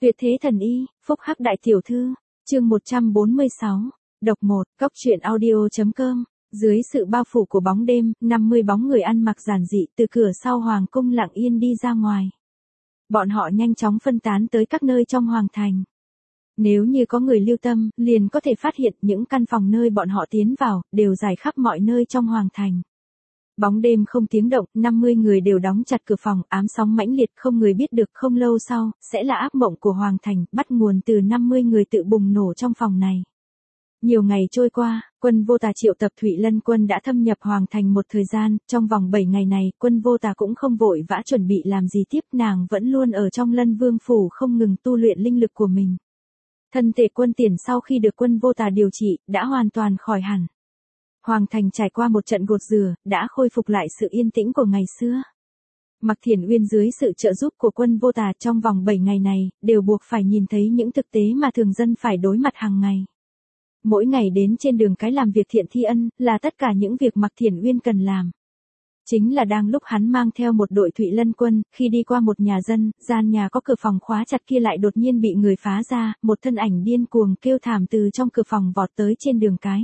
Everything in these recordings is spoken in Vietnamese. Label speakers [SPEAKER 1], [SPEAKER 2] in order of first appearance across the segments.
[SPEAKER 1] Tuyệt thế thần y, phúc hắc đại tiểu thư, chương 146, độc 1, cóc truyện audio.com. Dưới sự bao phủ của bóng đêm, 50 bóng người ăn mặc giản dị từ cửa sau hoàng cung lặng yên đi ra ngoài. Bọn họ nhanh chóng phân tán tới các nơi trong hoàng thành. Nếu như có người lưu tâm, liền có thể phát hiện những căn phòng nơi bọn họ tiến vào, đều rải khắp mọi nơi trong hoàng thành. Bóng đêm không tiếng động, 50 người đều đóng chặt cửa phòng, ám sóng mãnh liệt không người biết được không lâu sau, sẽ là ác mộng của hoàng thành, bắt nguồn từ 50 người tự bùng nổ trong phòng này. Nhiều ngày trôi qua, quân Vô Tà triệu tập Thụy Lân quân đã thâm nhập hoàng thành một thời gian, trong vòng 7 ngày này, quân Vô Tà cũng không vội vã chuẩn bị làm gì tiếp, nàng vẫn luôn ở trong Lân Vương phủ không ngừng tu luyện linh lực của mình. Thân thể quân Tiền sau khi được quân Vô Tà điều trị, đã hoàn toàn khỏi hẳn. Hoàng thành trải qua một trận gột rửa, đã khôi phục lại sự yên tĩnh của ngày xưa. Mạc Thiển Uyên dưới sự trợ giúp của quân Vô Tà trong vòng 7 ngày này, đều buộc phải nhìn thấy những thực tế mà thường dân phải đối mặt hàng ngày. Mỗi ngày đến trên đường cái làm việc thiện thi ân, là tất cả những việc Mạc Thiển Uyên cần làm. Chính là đang lúc hắn mang theo một đội Thụy Lân quân, khi đi qua một nhà dân, gian nhà có cửa phòng khóa chặt kia lại đột nhiên bị người phá ra, một thân ảnh điên cuồng kêu thảm từ trong cửa phòng vọt tới trên đường cái.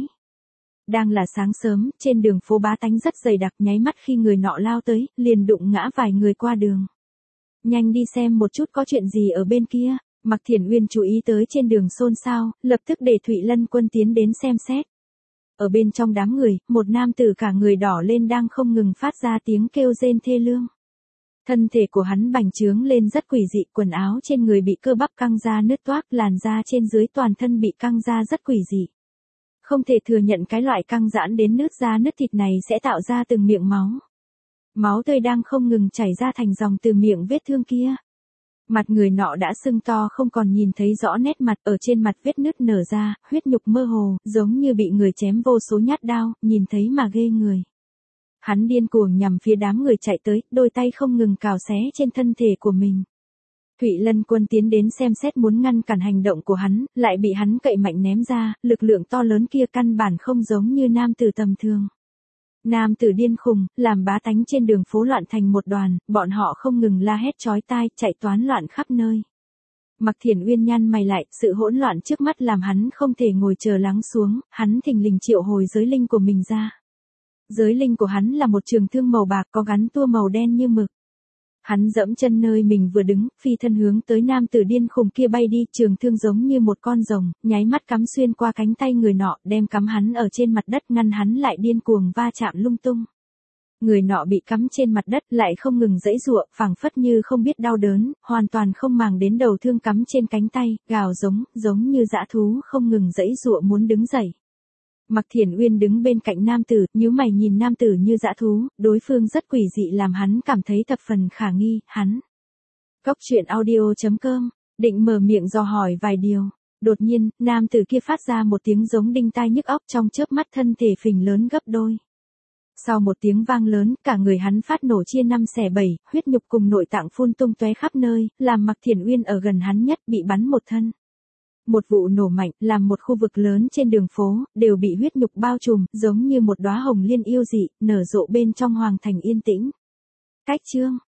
[SPEAKER 1] Đang là sáng sớm, trên đường phố bá tánh rất dày đặc, nháy mắt khi người nọ lao tới, liền đụng ngã vài người qua đường. Nhanh đi xem một chút có chuyện gì ở bên kia. Mạc Thiển Uyên chú ý tới trên đường xôn xao, lập tức để Thụy Lân quân tiến đến xem xét. Ở bên trong đám người, một nam tử cả người đỏ lên đang không ngừng phát ra tiếng kêu rên thê lương. Thân thể của hắn bành trướng lên rất quỷ dị, quần áo trên người bị cơ bắp căng ra nứt toác, làn da trên dưới toàn thân bị căng ra rất quỷ dị. Không thể thừa nhận cái loại căng giãn đến nứt da nứt thịt này sẽ tạo ra từng miệng máu. Máu tươi đang không ngừng chảy ra thành dòng từ miệng vết thương kia. Mặt người nọ đã sưng to không còn nhìn thấy rõ nét mặt, ở trên mặt vết nứt nở ra, huyết nhục mơ hồ, giống như bị người chém vô số nhát đao, nhìn thấy mà ghê người. Hắn điên cuồng nhằm phía đám người chạy tới, đôi tay không ngừng cào xé trên thân thể của mình. Thụy Lân quân tiến đến xem xét muốn ngăn cản hành động của hắn, lại bị hắn cậy mạnh ném ra, lực lượng to lớn kia căn bản không giống như nam tử tầm thường. Nam tử điên khùng, làm bá tánh trên đường phố loạn thành một đoàn, bọn họ không ngừng la hét chói tai, chạy toán loạn khắp nơi. Mạc Thiển Uyên nhăn mày lại, sự hỗn loạn trước mắt làm hắn không thể ngồi chờ lắng xuống, hắn thình lình triệu hồi giới linh của mình ra. Giới linh của hắn là một trường thương màu bạc có gắn tua màu đen như mực. Hắn dẫm chân nơi mình vừa đứng, phi thân hướng tới nam tử điên khùng kia bay đi, trường thương giống như một con rồng, nháy mắt cắm xuyên qua cánh tay người nọ, đem cắm hắn ở trên mặt đất, ngăn hắn lại điên cuồng va chạm lung tung. Người nọ bị cắm trên mặt đất lại không ngừng giãy giụa, phảng phất như không biết đau đớn, hoàn toàn không màng đến đầu thương cắm trên cánh tay, gào giống như dã thú không ngừng giãy giụa muốn đứng dậy. Mạc Thiển Uyên đứng bên cạnh nam tử, nhíu mày nhìn nam tử như dã thú, đối phương rất quỷ dị làm hắn cảm thấy thập phần khả nghi, hắn. Cóc truyện audio.com, định mở miệng dò hỏi vài điều. Đột nhiên, nam tử kia phát ra một tiếng giống đinh tai nhức óc, trong chớp mắt thân thể phình lớn gấp đôi. Sau một tiếng vang lớn, cả người hắn phát nổ chia 5 xẻ 7, huyết nhục cùng nội tạng phun tung tóe khắp nơi, làm Mạc Thiển Uyên ở gần hắn nhất bị bắn một thân. Một vụ nổ mạnh, làm một khu vực lớn trên đường phố, đều bị huyết nhục bao trùm, giống như một đóa hồng liên yêu dị, nở rộ bên trong hoàng thành yên tĩnh. Cách chương,